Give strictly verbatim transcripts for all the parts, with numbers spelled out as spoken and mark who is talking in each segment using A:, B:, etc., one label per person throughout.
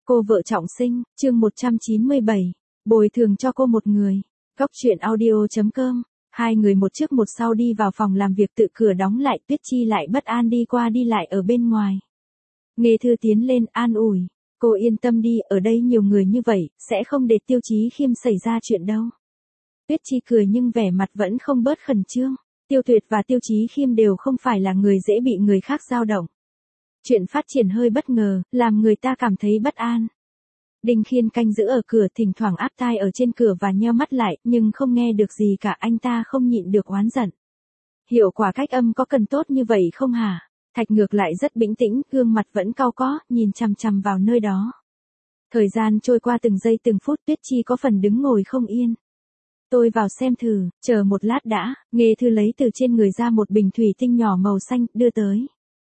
A: Cô vợ trọng sinh, chương một trăm chín mươi bảy, bồi thường cho cô một người. Góc truyện audio chấm com. Hai người một trước một sau đi vào phòng làm việc, tự cửa đóng lại. Tuyết Chi lại bất an đi qua đi lại ở bên ngoài. Nghê Thư tiến lên an ủi, cô yên tâm đi, ở đây nhiều người như vậy, sẽ không để Tiêu Chí Khiêm xảy ra chuyện đâu. Tuyết Chi cười nhưng vẻ mặt vẫn không bớt khẩn trương. Tiêu Tuyệt và Tiêu Chí Khiêm đều không phải là người dễ bị người khác dao động. Chuyện phát triển hơi bất ngờ, làm người ta cảm thấy bất an. Đinh Khiên canh giữ ở cửa, thỉnh thoảng áp tai ở trên cửa và nheo mắt lại, nhưng không nghe được gì cả. Anh ta không nhịn được oán giận. Hiệu quả cách âm có cần tốt như vậy không hả? Thạch ngược lại rất bình tĩnh, gương mặt vẫn cau có, nhìn chằm chằm vào nơi đó. Thời gian trôi qua từng giây từng phút, Tuyết Chi có phần đứng ngồi không yên. Tôi vào xem thử, chờ một lát đã. Nghê Thư lấy từ trên người ra một bình thủy tinh nhỏ màu xanh, đưa tới.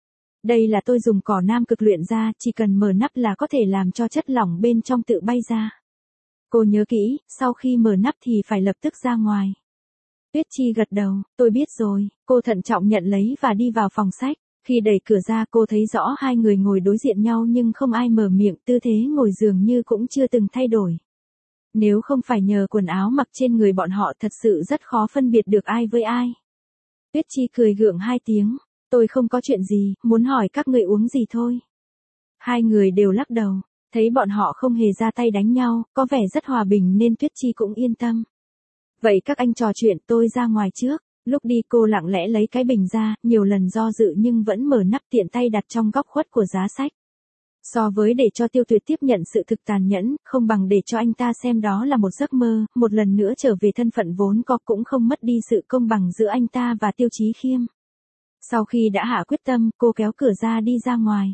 A: Đây là tôi dùng cỏ nam cực luyện ra, chỉ cần mở nắp là có thể làm cho chất lỏng bên trong tự bay ra. Cô nhớ kỹ, sau khi mở nắp thì phải lập tức ra ngoài. Tuyết Chi gật đầu, tôi biết rồi. Cô thận trọng nhận lấy và đi vào phòng sách. Khi đẩy cửa ra, cô thấy rõ hai người ngồi đối diện nhau nhưng không ai mở miệng, tư thế ngồi dường như cũng chưa từng thay đổi. Nếu không phải nhờ quần áo mặc trên người bọn họ, thật sự rất khó phân biệt được ai với ai. Tuyết Chi cười gượng hai tiếng. Tôi không có chuyện gì, muốn hỏi các người uống gì thôi. Hai người đều lắc đầu, thấy bọn họ không hề ra tay đánh nhau, có vẻ rất hòa bình nên Tuyết Chi cũng yên tâm. Vậy các anh trò chuyện, tôi ra ngoài trước. Lúc đi cô lặng lẽ lấy cái bình ra, nhiều lần do dự nhưng vẫn mở nắp, tiện tay đặt trong góc khuất của giá sách. So với để cho Tiêu Tuyệt tiếp nhận sự thực tàn nhẫn, không bằng để cho anh ta xem đó là một giấc mơ, một lần nữa trở về thân phận vốn có, cũng không mất đi sự công bằng giữa anh ta và Tiêu Chí Khiêm. Sau khi đã hạ quyết tâm, cô kéo cửa ra đi ra ngoài.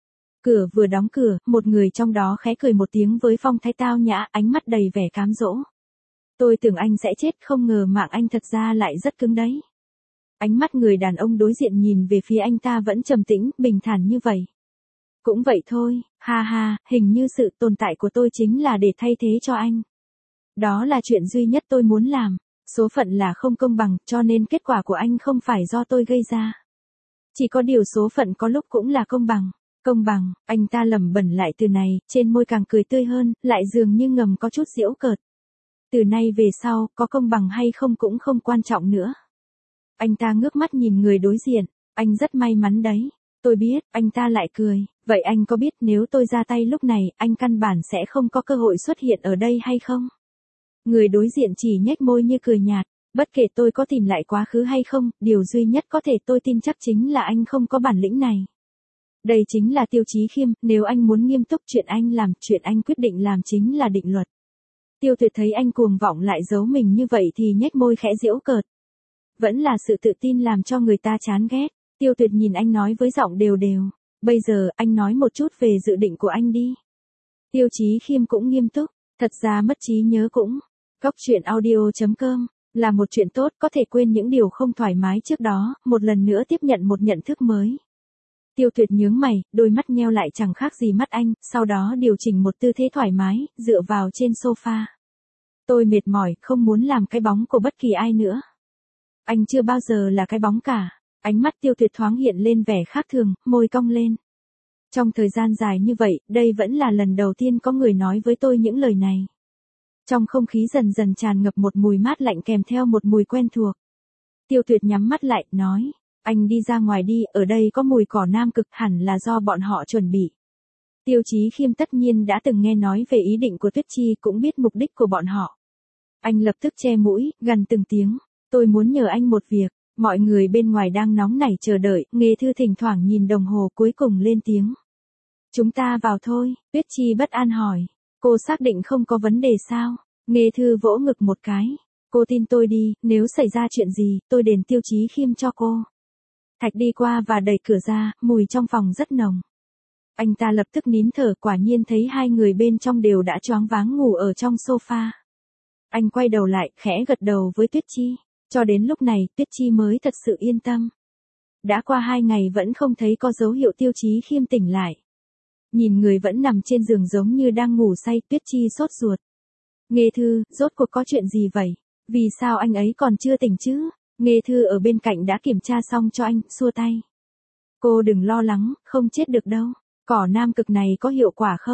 A: Cửa vừa đóng cửa, một người trong đó khẽ cười một tiếng với phong thái tao nhã, ánh mắt đầy vẻ cám dỗ. Tôi tưởng anh sẽ chết, không ngờ mạng anh thật ra lại rất cứng đấy. Ánh mắt người đàn ông đối diện nhìn về phía anh ta vẫn trầm tĩnh, bình thản như vậy. Cũng vậy thôi, ha ha, hình như sự tồn tại của tôi chính là để thay thế cho anh. Đó là chuyện duy nhất tôi muốn làm. Số phận là không công bằng, cho nên kết quả của anh không phải do tôi gây ra. Chỉ có điều số phận có lúc cũng là công bằng. Công bằng, anh ta lẩm bẩm lại từ này, trên môi càng cười tươi hơn, lại dường như ngầm có chút giễu cợt. Từ nay về sau, có công bằng hay không cũng không quan trọng nữa. Anh ta ngước mắt nhìn người đối diện, anh rất may mắn đấy. Tôi biết, anh ta lại cười, vậy anh có biết nếu tôi ra tay lúc này, anh căn bản sẽ không có cơ hội xuất hiện ở đây hay không? Người đối diện chỉ nhếch môi như cười nhạt, bất kể tôi có tìm lại quá khứ hay không, điều duy nhất có thể tôi tin chắc chính là anh không có bản lĩnh này. Đây chính là Tiêu Chí Khiêm, nếu anh muốn nghiêm túc, chuyện anh làm, chuyện anh quyết định làm chính là định luật. Tiêu Tuyệt thấy anh cuồng vọng lại giấu mình như vậy thì nhếch môi khẽ giễu cợt. Vẫn là sự tự tin làm cho người ta chán ghét. Tiêu Tuyệt nhìn anh nói với giọng đều đều, bây giờ anh nói một chút về dự định của anh đi. Tiêu Chí Khiêm cũng nghiêm túc, thật ra mất trí nhớ cũng. Góc truyện audio chấm com, là một chuyện tốt, có thể quên những điều không thoải mái trước đó, một lần nữa tiếp nhận một nhận thức mới. Tiêu Tuyệt nhướng mày, đôi mắt nheo lại chẳng khác gì mắt anh, sau đó điều chỉnh một tư thế thoải mái, dựa vào trên sofa. Tôi mệt mỏi, không muốn làm cái bóng của bất kỳ ai nữa. Anh chưa bao giờ là cái bóng cả. Ánh mắt Tiêu Tuyệt thoáng hiện lên vẻ khác thường, môi cong lên. Trong thời gian dài như vậy, đây vẫn là lần đầu tiên có người nói với tôi những lời này. Trong không khí dần dần tràn ngập một mùi mát lạnh kèm theo một mùi quen thuộc. Tiêu Tuyệt nhắm mắt lại, nói, anh đi ra ngoài đi, ở đây có mùi cỏ nam cực, hẳn là do bọn họ chuẩn bị. Tiêu Chí Khiêm tất nhiên đã từng nghe nói về ý định của Tuyết Chi, cũng biết mục đích của bọn họ. Anh lập tức che mũi, gằn từng tiếng, tôi muốn nhờ anh một việc. Mọi người bên ngoài đang nóng nảy chờ đợi, Nghê Thư thỉnh thoảng nhìn đồng hồ, cuối cùng lên tiếng. Chúng ta vào thôi. Tuyết Chi bất an hỏi, cô xác định không có vấn đề sao? Nghê Thư vỗ ngực một cái, cô tin tôi đi, nếu xảy ra chuyện gì, tôi đền Tiêu Chí Khiêm cho cô. Thạch đi qua và đẩy cửa ra, mùi trong phòng rất nồng. Anh ta lập tức nín thở, quả nhiên thấy hai người bên trong đều đã choáng váng ngủ ở trong sofa. Anh quay đầu lại, khẽ gật đầu với Tuyết Chi. Cho đến lúc này, Tuyết Chi mới thật sự yên tâm. Đã qua hai ngày vẫn không thấy có dấu hiệu Tiêu Chí Khiêm tỉnh lại. Nhìn người vẫn nằm trên giường giống như đang ngủ say, Tuyết Chi sốt ruột. Nghê Thư, rốt cuộc có chuyện gì vậy? Vì sao anh ấy còn chưa tỉnh chứ? Nghê Thư ở bên cạnh đã kiểm tra xong cho anh, xua tay. Cô đừng lo lắng, không chết được đâu. Cỏ nam cực này có hiệu quả không?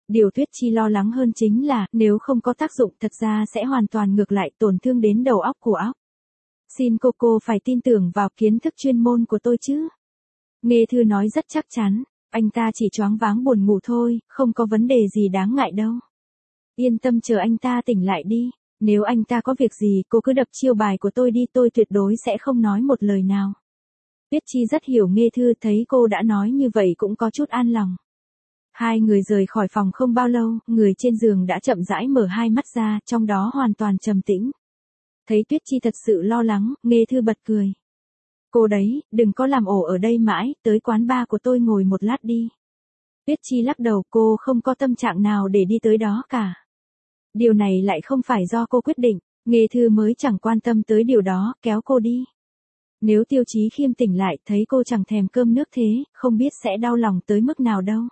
A: Điều Tuyết Chi lo lắng hơn chính là, nếu không có tác dụng thật ra sẽ hoàn toàn ngược lại tổn thương đến đầu óc của óc. Xin cô cô phải tin tưởng vào kiến thức chuyên môn của tôi chứ. Nghe Thư nói rất chắc chắn, anh ta chỉ choáng váng buồn ngủ thôi, không có vấn đề gì đáng ngại đâu. Yên tâm chờ anh ta tỉnh lại đi, nếu anh ta có việc gì cô cứ đập chiêu bài của tôi đi, tôi tuyệt đối sẽ không nói một lời nào. Tuyết Chi rất hiểu Nghe Thư, thấy cô đã nói như vậy cũng có chút an lòng. Hai người rời khỏi phòng không bao lâu, người trên giường đã chậm rãi mở hai mắt ra, trong đó hoàn toàn trầm tĩnh. Thấy Tuyết Chi thật sự lo lắng, Nghe Thư bật cười. Cô đấy, đừng có làm ổ ở đây mãi, tới quán bar của tôi ngồi một lát đi. Tuyết Chi lắc đầu, cô không có tâm trạng nào để đi tới đó cả. Điều này lại không phải do cô quyết định, Nghe Thư mới chẳng quan tâm tới điều đó, kéo cô đi. Nếu Tiêu Chí Khiêm tỉnh lại thấy cô chẳng thèm cơm nước thế, không biết sẽ đau lòng tới mức nào đâu.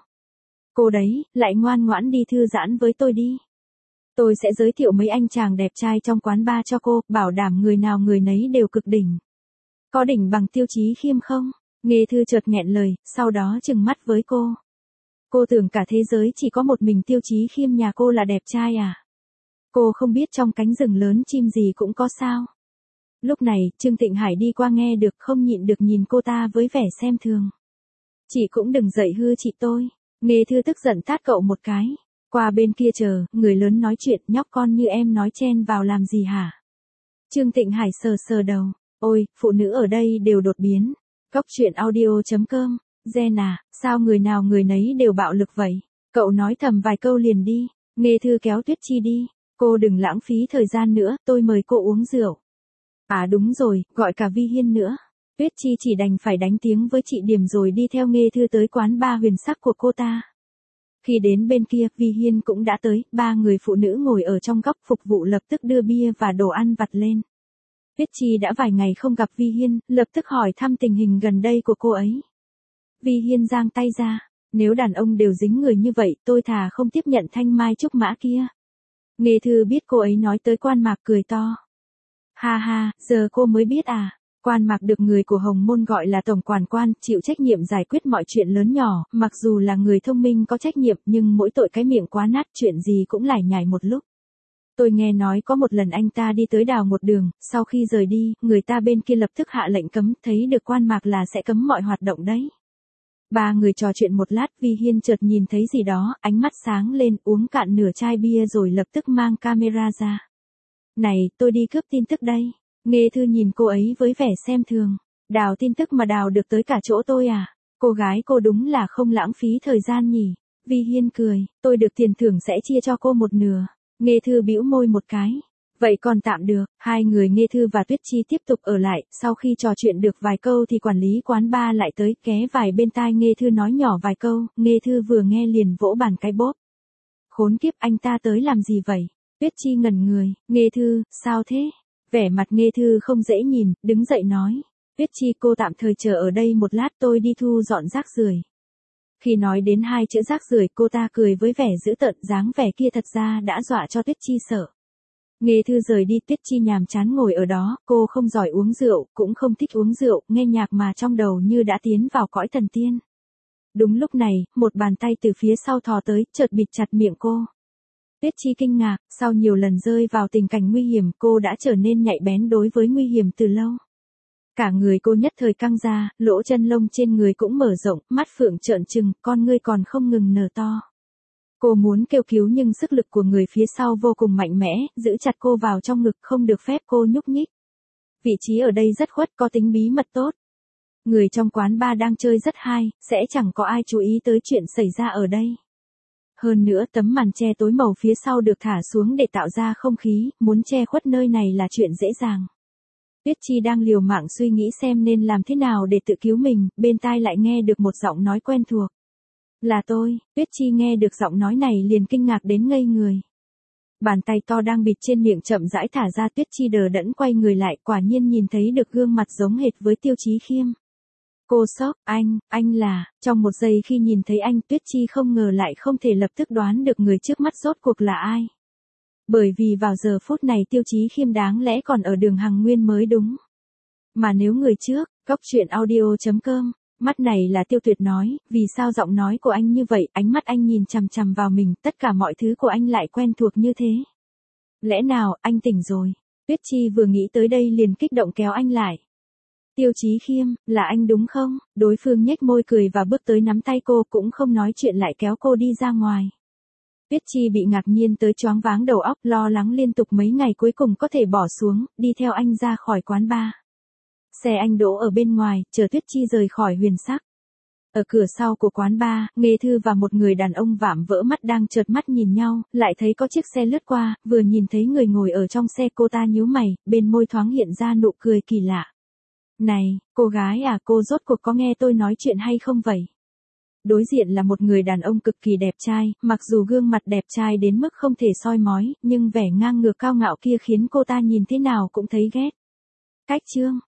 A: Cô đấy, lại ngoan ngoãn đi thư giãn với tôi đi. Tôi sẽ giới thiệu mấy anh chàng đẹp trai trong quán bar cho cô, bảo đảm người nào người nấy đều cực đỉnh. Có đỉnh bằng Tiêu Chí Khiêm không? Nghe Thư chợt nghẹn lời, sau đó trừng mắt với cô. Cô tưởng cả thế giới chỉ có một mình Tiêu Chí Khiêm nhà cô là đẹp trai à? Cô không biết trong cánh rừng lớn chim gì cũng có sao? Lúc này, Trương Tịnh Hải đi qua nghe được, không nhịn được nhìn cô ta với vẻ xem thường. Chị cũng đừng dậy hư chị tôi. Nghe Thư tức giận tát cậu một cái. Qua bên kia chờ, người lớn nói chuyện, nhóc con như em nói chen vào làm gì hả? Trương Tịnh Hải sờ sờ đầu. Ôi, phụ nữ ở đây đều đột biến. Cóc truyện audio chấm com. Gen à, sao người nào người nấy đều bạo lực vậy? Cậu nói thầm vài câu liền đi. Nghe Thư kéo Tuyết Chi đi. Cô đừng lãng phí thời gian nữa, tôi mời cô uống rượu. À đúng rồi, gọi cả Vi Hiên nữa. Tuyết Chi chỉ đành phải đánh tiếng với chị Điểm rồi đi theo Nghe Thư tới quán bar huyền sắc của cô ta. Khi đến bên kia, Vi Hiên cũng đã tới, ba người phụ nữ ngồi ở trong góc phục vụ lập tức đưa bia và đồ ăn vặt lên. Tuyết Chi đã vài ngày không gặp Vi Hiên, lập tức hỏi thăm tình hình gần đây của cô ấy. Vi Hiên giang tay ra, nếu đàn ông đều dính người như vậy, tôi thà không tiếp nhận thanh mai trúc mã kia. Nghe Thư biết cô ấy nói tới Quan Mạc cười to. Ha ha, giờ cô mới biết à, Quan Mạc được người của Hồng Môn gọi là tổng quản quan, chịu trách nhiệm giải quyết mọi chuyện lớn nhỏ, mặc dù là người thông minh có trách nhiệm nhưng mỗi tội cái miệng quá nát, chuyện gì cũng lải nhải một lúc. Tôi nghe nói có một lần anh ta đi tới đào một đường, sau khi rời đi, người ta bên kia lập tức hạ lệnh cấm, thấy được Quan Mạc là sẽ cấm mọi hoạt động đấy. Ba người trò chuyện một lát, Vi Hiên chợt nhìn thấy gì đó, ánh mắt sáng lên, uống cạn nửa chai bia rồi lập tức mang camera ra. Này, tôi đi cướp tin tức đây. Nghe Thư nhìn cô ấy với vẻ xem thường. Đào tin tức mà đào được tới cả chỗ tôi à? Cô gái cô đúng là không lãng phí thời gian nhỉ? Vi Hiên cười, tôi được tiền thưởng sẽ chia cho cô một nửa. Nghe Thư bĩu môi một cái. Vậy còn tạm được, hai người Nghe Thư và Tuyết Chi tiếp tục ở lại, sau khi trò chuyện được vài câu thì quản lý quán bar lại tới, ghé vài bên tai Nghe Thư nói nhỏ vài câu, Nghe Thư vừa nghe liền vỗ bàn cái bóp. Khốn kiếp, anh ta tới làm gì vậy? Tuyết Chi ngẩn người, Nghe Thư, sao thế? Vẻ mặt Nghe Thư không dễ nhìn, đứng dậy nói. Tuyết Chi, cô tạm thời chờ ở đây một lát, tôi đi thu dọn rác rưởi. Khi nói đến hai chữ rác rưởi, cô ta cười với vẻ dữ tợn, dáng vẻ kia thật ra đã dọa cho Tuyết Chi sợ. Nghe Thư rời đi, Tuyết Chi nhàm chán ngồi ở đó, cô không giỏi uống rượu, cũng không thích uống rượu, nghe nhạc mà trong đầu như đã tiến vào cõi thần tiên. Đúng lúc này, một bàn tay từ phía sau thò tới, chợt bịt chặt miệng cô. Tuyết Chi kinh ngạc, sau nhiều lần rơi vào tình cảnh nguy hiểm, cô đã trở nên nhạy bén đối với nguy hiểm từ lâu. Cả người cô nhất thời căng ra, lỗ chân lông trên người cũng mở rộng, mắt phượng trợn trừng, con ngươi còn không ngừng nở to. Cô muốn kêu cứu nhưng sức lực của người phía sau vô cùng mạnh mẽ, giữ chặt cô vào trong ngực, không được phép cô nhúc nhích. Vị trí ở đây rất khuất, có tính bí mật tốt. Người trong quán bar đang chơi rất hay, sẽ chẳng có ai chú ý tới chuyện xảy ra ở đây. Hơn nữa tấm màn che tối màu phía sau được thả xuống để tạo ra không khí, muốn che khuất nơi này là chuyện dễ dàng. Tuyết Chi đang liều mạng suy nghĩ xem nên làm thế nào để tự cứu mình, bên tai lại nghe được một giọng nói quen thuộc. Là tôi. Tuyết Chi nghe được giọng nói này liền kinh ngạc đến ngây người. Bàn tay to đang bịt trên miệng chậm rãi thả ra, Tuyết Chi đờ đẫn quay người lại, quả nhiên nhìn thấy được gương mặt giống hệt với Tiêu Chí Khiêm. Cô sốc, anh, anh là, trong một giây khi nhìn thấy anh, Tuyết Chi không ngờ lại không thể lập tức đoán được người trước mắt rốt cuộc là ai. Bởi vì vào giờ phút này Tiêu Chí Khiêm đáng lẽ còn ở đường Hằng Nguyên mới đúng. Mà nếu người trước, cóc truyện audio chấm com Mắt này là Tiêu Tuyệt nói, vì sao giọng nói của anh như vậy, ánh mắt anh nhìn chằm chằm vào mình, tất cả mọi thứ của anh lại quen thuộc như thế. Lẽ nào, anh tỉnh rồi? Tuyết Chi vừa nghĩ tới đây liền kích động kéo anh lại. Tiêu Chí Khiêm, là anh đúng không? Đối phương nhếch môi cười và bước tới nắm tay cô, cũng không nói chuyện lại kéo cô đi ra ngoài. Tuyết Chi bị ngạc nhiên tới choáng váng đầu óc, lo lắng liên tục mấy ngày cuối cùng có thể bỏ xuống, đi theo anh ra khỏi quán bar. Xe anh đỗ ở bên ngoài, chờ Tuyết Chi rời khỏi Huyền Sắc. Ở cửa sau của quán bar, Nghê Thư và một người đàn ông vạm vỡ mắt đang chợt mắt nhìn nhau, lại thấy có chiếc xe lướt qua, vừa nhìn thấy người ngồi ở trong xe cô ta nhíu mày, bên môi thoáng hiện ra nụ cười kỳ lạ. Này, cô gái à, cô rốt cuộc có nghe tôi nói chuyện hay không vậy? Đối diện là một người đàn ông cực kỳ đẹp trai, mặc dù gương mặt đẹp trai đến mức không thể soi mói, nhưng vẻ ngang ngược cao ngạo kia khiến cô ta nhìn thế nào cũng thấy ghét. Cách Trương,